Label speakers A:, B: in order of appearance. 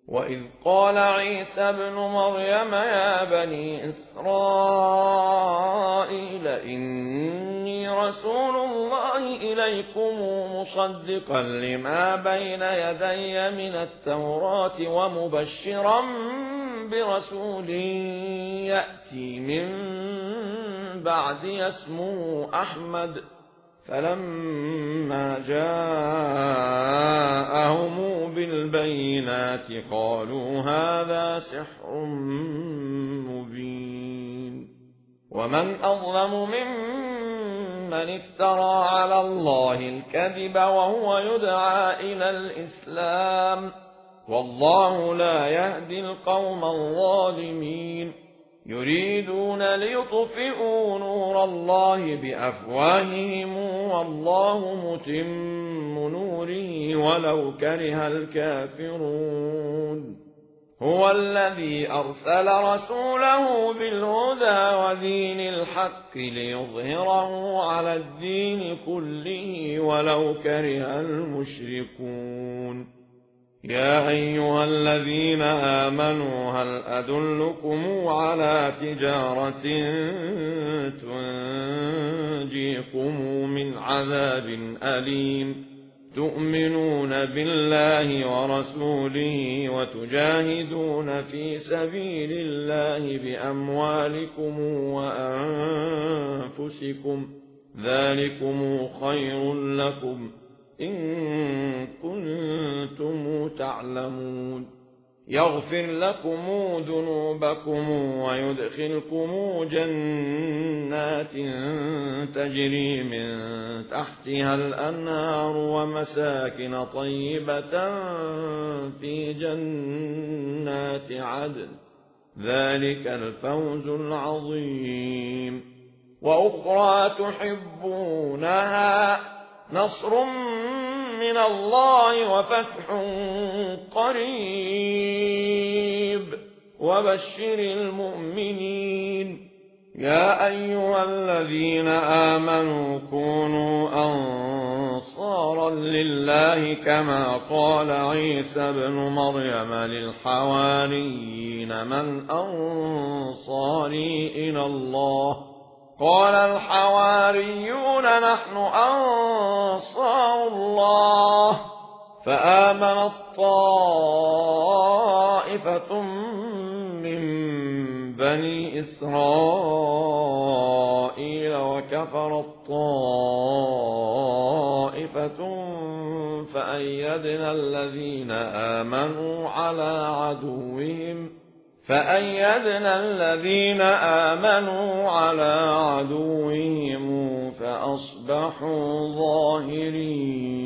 A: وإذ قال عيسى ابن مريم يا بني إسرائيل إني رسول الله إليكم مصدقا لما بين يدي من التوراة ومبشرا برسول يأتي من بعدي اسمه أحمد فلما جاءهم بالبينات قالوا هذا سحر مبين ومن أظلم ممن افترى على الله الكذب وهو يدعى إلى الإسلام والله لا يهدي القوم الظالمين يريدون ليطفئوا نور الله بأفواههم والله متم نوره ولو كره الكافرون هو الذي أرسل رسوله بالهدى ودين الحق ليظهره على الدين كله ولو كره المشركون يا أيها الذين آمنوا هل أدلكم على تجارة تنجيكم من عذاب أليم تؤمنون بالله ورسوله وتجاهدون في سبيل الله بأموالكم وأنفسكم ذلكم خير لكم إن كنتم تعلمون يغفر لكم ذنوبكم ويدخلكم جنات تجري من تحتها الأنهار ومساكن طيبة في جنات عدن ذلك الفوز العظيم وأخرى تحبونها نصر من الله وفتح قريب وبشر المؤمنين يا أيها الذين آمنوا كونوا أنصارا لله كما قال عيسى ابن مريم للحواريين من أنصاري إلى الله قال الحواريون نحن أنصار الله فآمنت طائفة من بني إسرائيل وكفرت طائفة فأيدنا الذين آمنوا على عدوهم فأصبحوا ظاهرين.